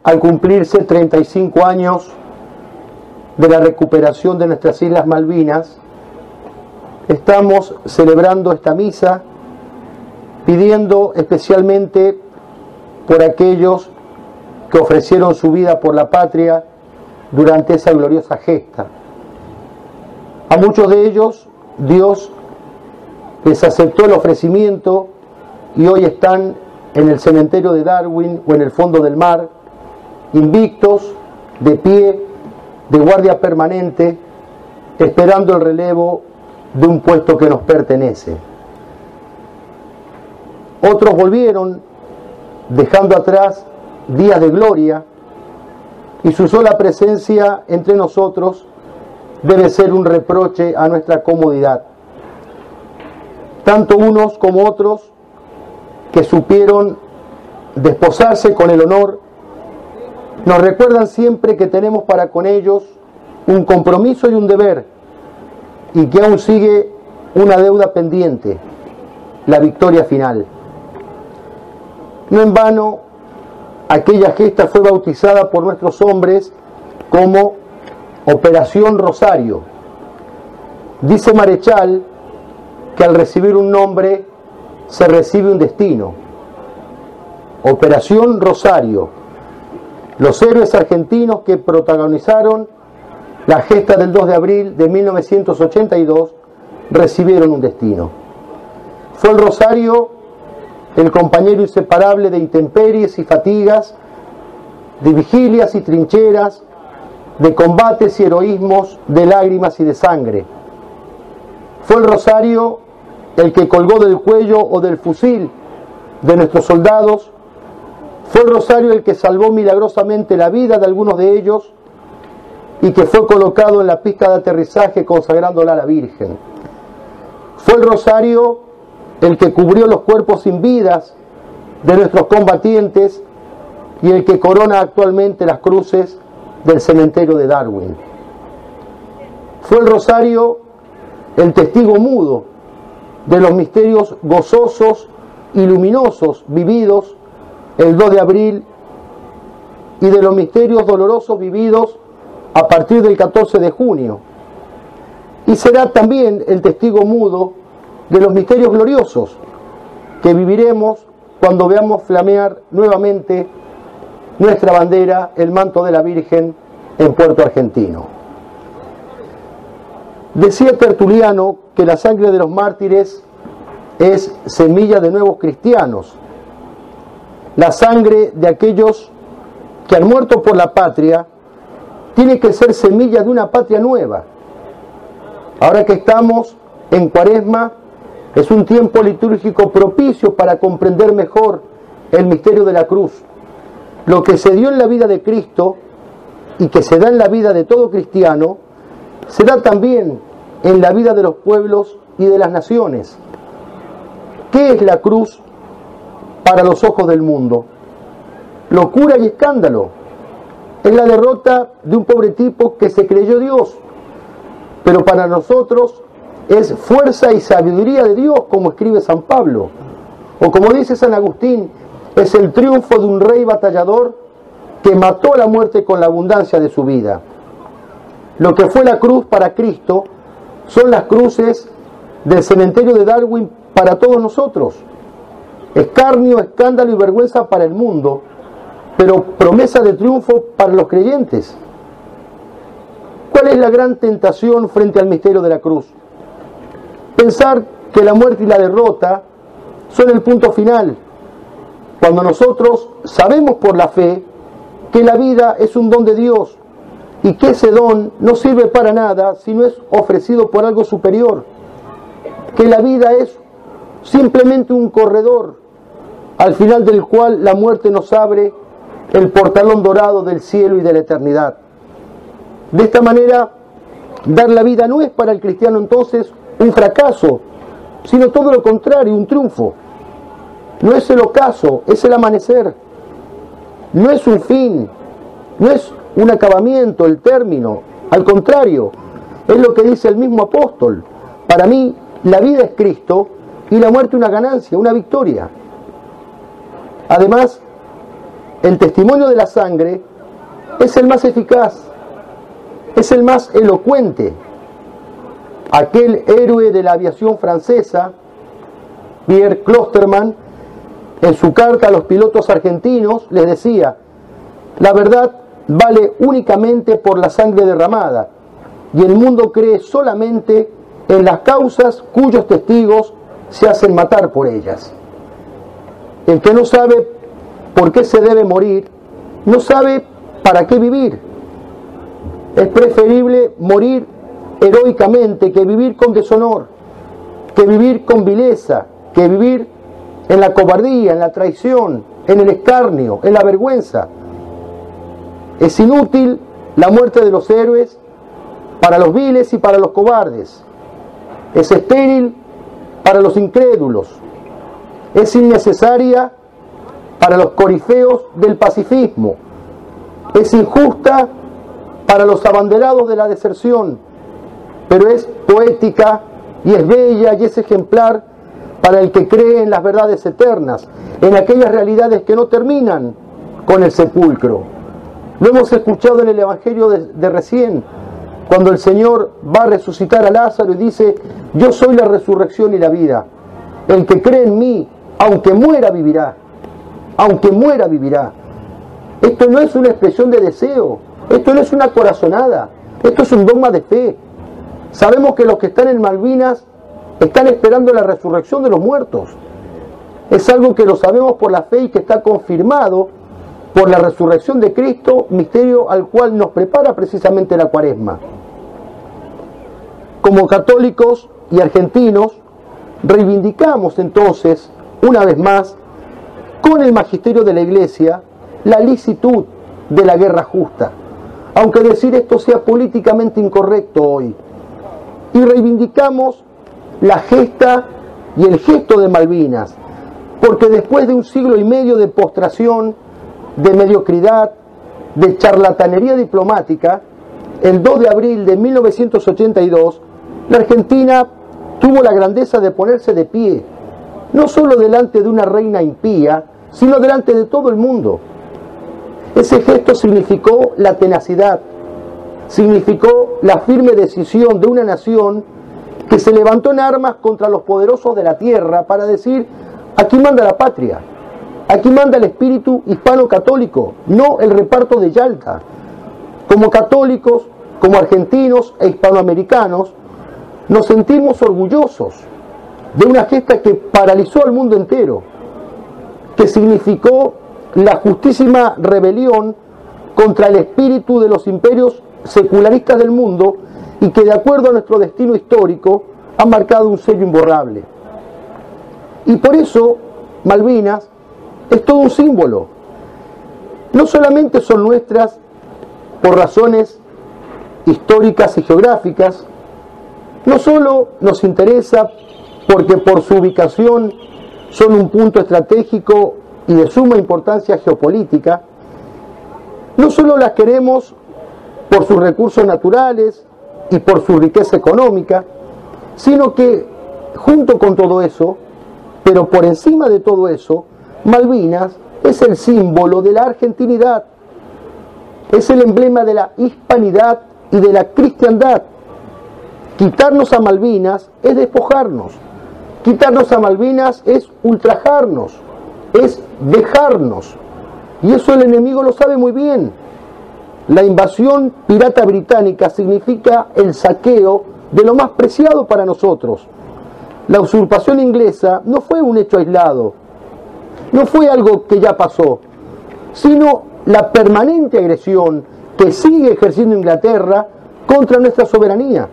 al cumplirse 35 años de la recuperación de nuestras Islas Malvinas, estamos celebrando esta misa pidiendo especialmente por aquellos que ofrecieron su vida por la patria durante esa gloriosa gesta. A muchos de ellos Dios les aceptó el ofrecimiento y hoy están en el cementerio de Darwin o en el fondo del mar, invictos, de pie, de guardia permanente, esperando el relevo de un puesto que nos pertenece. Otros volvieron, dejando atrás días de gloria, y su sola presencia entre nosotros debe ser un reproche a nuestra comodidad. Tanto unos como otros que supieron desposarse con el honor, nos recuerdan siempre que tenemos para con ellos un compromiso y un deber, y que aún sigue una deuda pendiente, la victoria final. No en vano, aquella gesta fue bautizada por nuestros hombres como Operación Rosario. Dice Marechal que al recibir un nombre se recibe un destino. Operación Rosario. Los héroes argentinos que protagonizaron la gesta del 2 de abril de 1982 recibieron un destino. Fue el Rosario el compañero inseparable de intemperies y fatigas, de vigilias y trincheras, de combates y heroísmos, de lágrimas y de sangre. Fue el Rosario el que colgó del cuello o del fusil de nuestros soldados. Fue el Rosario el que salvó milagrosamente la vida de algunos de ellos y que fue colocado en la pista de aterrizaje consagrándola a la Virgen. Fue el Rosario el que cubrió los cuerpos sin vidas de nuestros combatientes y el que corona actualmente las cruces del cementerio de Darwin. Fue el Rosario el testigo mudo de los misterios gozosos y luminosos vividos el 2 de abril y de los misterios dolorosos vividos a partir del 14 de junio. Y será también el testigo mudo de los misterios gloriosos que viviremos cuando veamos flamear nuevamente nuestra bandera, el manto de la Virgen, en Puerto Argentino. Decía Tertuliano que la sangre de los mártires es semilla de nuevos cristianos, la sangre de aquellos que han muerto por la patria tiene que ser semilla de una patria nueva. Ahora que estamos en Cuaresma, es un tiempo litúrgico propicio para comprender mejor el misterio de la cruz. Lo que se dio en la vida de Cristo y que se da en la vida de todo cristiano, se da también en la vida de los pueblos y de las naciones. ¿Qué es la cruz para los ojos del mundo? Locura y escándalo. Es la derrota de un pobre tipo que se creyó Dios, pero para nosotros es fuerza y sabiduría de Dios, como escribe San Pablo, o como dice San Agustín, es el triunfo de un rey batallador que mató a la muerte con la abundancia de su vida. Lo que fue la cruz para Cristo son las cruces del cementerio de Darwin para todos nosotros. Escarnio, escándalo y vergüenza para el mundo, pero promesa de triunfo para los creyentes. ¿Cuál es la gran tentación frente al misterio de la cruz? Pensar que la muerte y la derrota son el punto final, cuando nosotros sabemos por la fe que la vida es un don de Dios y que ese don no sirve para nada si no es ofrecido por algo superior, que la vida es simplemente un corredor al final del cual la muerte nos abre el portalón dorado del cielo y de la eternidad. De esta manera, dar la vida no es para el cristiano entonces un fracaso, sino todo lo contrario, un triunfo. No es el ocaso, es el amanecer. No es un fin, no es un acabamiento, el término. Al contrario, es lo que dice el mismo apóstol. Para mí, la vida es Cristo y la muerte una ganancia, una victoria. Además, el testimonio de la sangre es el más eficaz, es el más elocuente. Aquel héroe de la aviación francesa, Pierre Clostermann, en su carta a los pilotos argentinos les decía: la verdad vale únicamente por la sangre derramada, y el mundo cree solamente en las causas cuyos testigos se hacen matar por ellas. El que no sabe por qué se debe morir, no sabe para qué vivir. Es preferible morir heroicamente que vivir con deshonor, que vivir con vileza, que vivir en la cobardía, en la traición, en el escarnio, en la vergüenza. Es inútil la muerte de los héroes para los viles y para los cobardes. Es estéril para los incrédulos. Es innecesaria para los corifeos del pacifismo. Es injusta para los abanderados de la deserción, pero es poética y es bella y es ejemplar para el que cree en las verdades eternas, en aquellas realidades que no terminan con el sepulcro. Lo hemos escuchado en el Evangelio de recién, cuando el Señor va a resucitar a Lázaro y dice: yo soy la resurrección y la vida. El que cree en mí, aunque muera, vivirá. Aunque muera, vivirá. Esto no es una expresión de deseo, esto no es una corazonada, esto es un dogma de fe. Sabemos que los que están en Malvinas están esperando la resurrección de los muertos. Es algo que lo sabemos por la fe y que está confirmado por la resurrección de Cristo, misterio al cual nos prepara precisamente la Cuaresma. Como católicos y argentinos, reivindicamos entonces, una vez más, con el magisterio de la Iglesia, la licitud de la guerra justa, aunque decir esto sea políticamente incorrecto hoy. Y reivindicamos la gesta y el gesto de Malvinas, porque después de un siglo y medio de postración, de mediocridad, de charlatanería diplomática, el 2 de abril de 1982, la Argentina tuvo la grandeza de ponerse de pie, no solo delante de una reina impía, sino delante de todo el mundo. Ese gesto significó la tenacidad, significó la firme decisión de una nación que se levantó en armas contra los poderosos de la tierra para decir: aquí manda la patria, aquí manda el espíritu hispano-católico, no el reparto de Yalta. Como católicos, como argentinos e hispanoamericanos, nos sentimos orgullosos de una gesta que paralizó al mundo entero, que significó la justísima rebelión contra el espíritu de los imperios secularistas del mundo y que, de acuerdo a nuestro destino histórico, ha marcado un sello imborrable. Y por eso Malvinas es todo un símbolo. No solamente son nuestras por razones históricas y geográficas, no solo nos interesa porque por su ubicación son un punto estratégico y de suma importancia geopolítica, no solo las queremos por sus recursos naturales y por su riqueza económica, sino que junto con todo eso, pero por encima de todo eso, Malvinas es el símbolo de la argentinidad, es el emblema de la hispanidad y de la cristiandad. Quitarnos a Malvinas es despojarnos, quitarnos a Malvinas es ultrajarnos, es dejarnos, y eso el enemigo lo sabe muy bien. La invasión pirata británica significa el saqueo de lo más preciado para nosotros. La usurpación inglesa no fue un hecho aislado, no fue algo que ya pasó, sino la permanente agresión que sigue ejerciendo Inglaterra contra nuestra soberanía.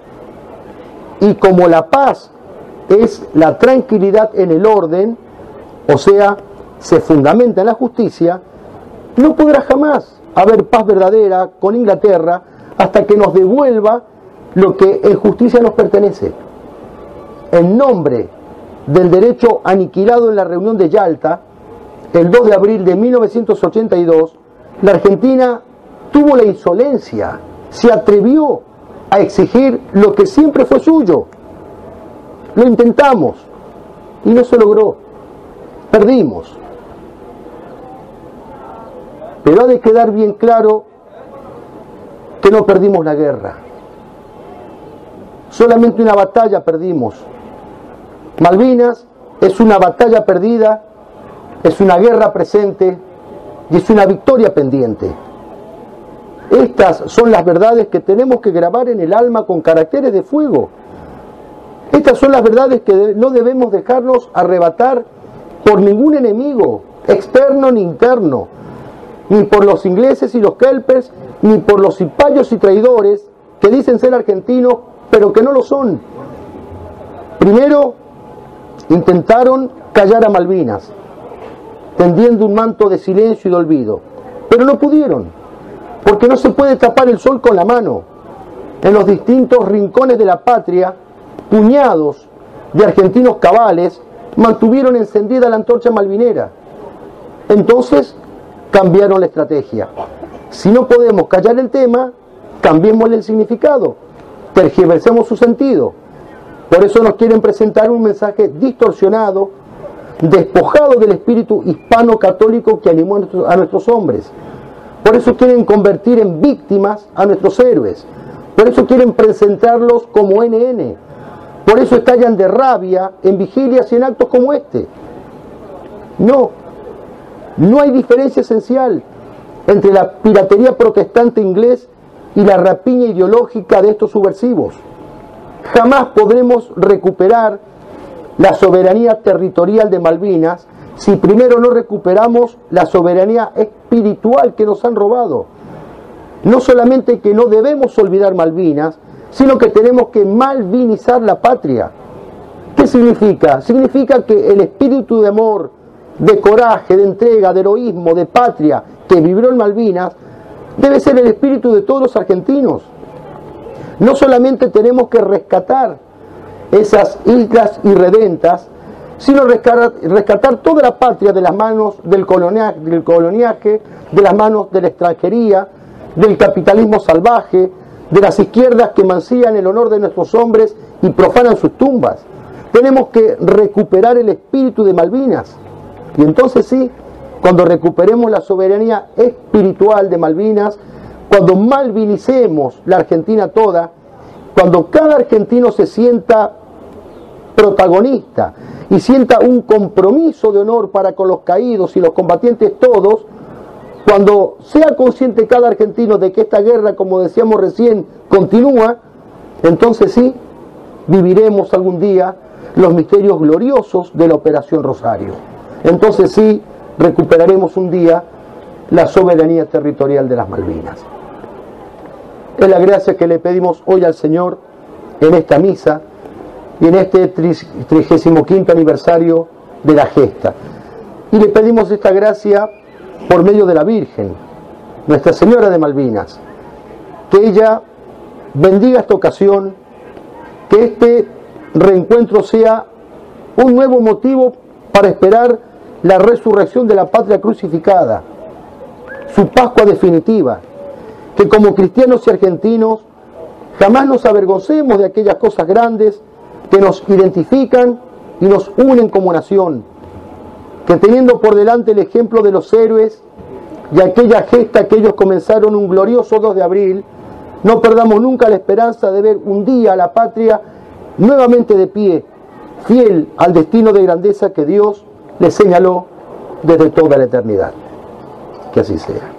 Y como la paz es la tranquilidad en el orden, o sea, se fundamenta en la justicia, no podrá jamás haber paz verdadera con Inglaterra hasta que nos devuelva lo que en justicia nos pertenece. En nombre del derecho aniquilado en la reunión de Yalta, el 2 de abril de 1982, la Argentina tuvo la insolencia, se atrevió a exigir lo que siempre fue suyo. Lo intentamos y no se logró. Perdimos. Pero ha de quedar bien claro que no perdimos la guerra. Solamente una batalla perdimos. Malvinas es una batalla perdida, es una guerra presente y es una victoria pendiente. Estas son las verdades que tenemos que grabar en el alma con caracteres de fuego. Estas son las verdades que no debemos dejarnos arrebatar por ningún enemigo, externo ni interno, ni por los ingleses y los kelpers, ni por los cipayos y traidores que dicen ser argentinos, pero que no lo son. Primero, intentaron callar a Malvinas, tendiendo un manto de silencio y de olvido, pero no pudieron, porque no se puede tapar el sol con la mano. En los distintos rincones de la patria, puñados de argentinos cabales mantuvieron encendida la antorcha malvinera. Entonces cambiaron la estrategia. Si no podemos callar el tema, cambiémosle el significado, tergiversemos su sentido. Por eso nos quieren presentar un mensaje distorsionado, despojado del espíritu hispano-católico que animó a nuestros hombres. Por eso quieren convertir en víctimas a nuestros héroes. Por eso quieren presentarlos como NN. Por eso estallan de rabia en vigilias y en actos como este. No hay diferencia esencial entre la piratería protestante inglés y la rapiña ideológica de estos subversivos. Jamás podremos recuperar la soberanía territorial de Malvinas si primero no recuperamos la soberanía espiritual que nos han robado. No solamente que no debemos olvidar Malvinas, sino que tenemos que malvinizar la patria. ¿Qué significa? Significa que el espíritu de amor, de coraje, de entrega, de heroísmo, de patria que vibró en Malvinas debe ser el espíritu de todos los argentinos. No solamente tenemos que rescatar esas islas irredentas, sino rescatar toda la patria de las manos del coloniaje, de las manos de la extranjería, del capitalismo salvaje, de las izquierdas que mancillan el honor de nuestros hombres y profanan sus tumbas. Tenemos que recuperar el espíritu de Malvinas. Y entonces sí, cuando recuperemos la soberanía espiritual de Malvinas, cuando malvinicemos la Argentina toda, cuando cada argentino se sienta protagonista y sienta un compromiso de honor para con los caídos y los combatientes todos, cuando sea consciente cada argentino de que esta guerra, como decíamos recién, continúa, entonces sí, viviremos algún día los misterios gloriosos de la Operación Rosario. Entonces sí, recuperaremos un día la soberanía territorial de las Malvinas. Es la gracia que le pedimos hoy al Señor en esta misa y en este 35º aniversario de la gesta. Y le pedimos esta gracia por medio de la Virgen, Nuestra Señora de Malvinas, que ella bendiga esta ocasión, que este reencuentro sea un nuevo motivo para esperar la resurrección de la patria crucificada, su Pascua definitiva, que como cristianos y argentinos jamás nos avergoncemos de aquellas cosas grandes que nos identifican y nos unen como nación, que teniendo por delante el ejemplo de los héroes y aquella gesta que ellos comenzaron un glorioso 2 de abril, no perdamos nunca la esperanza de ver un día a la patria nuevamente de pie, fiel al destino de grandeza que Dios le señaló desde toda la eternidad. Que así sea.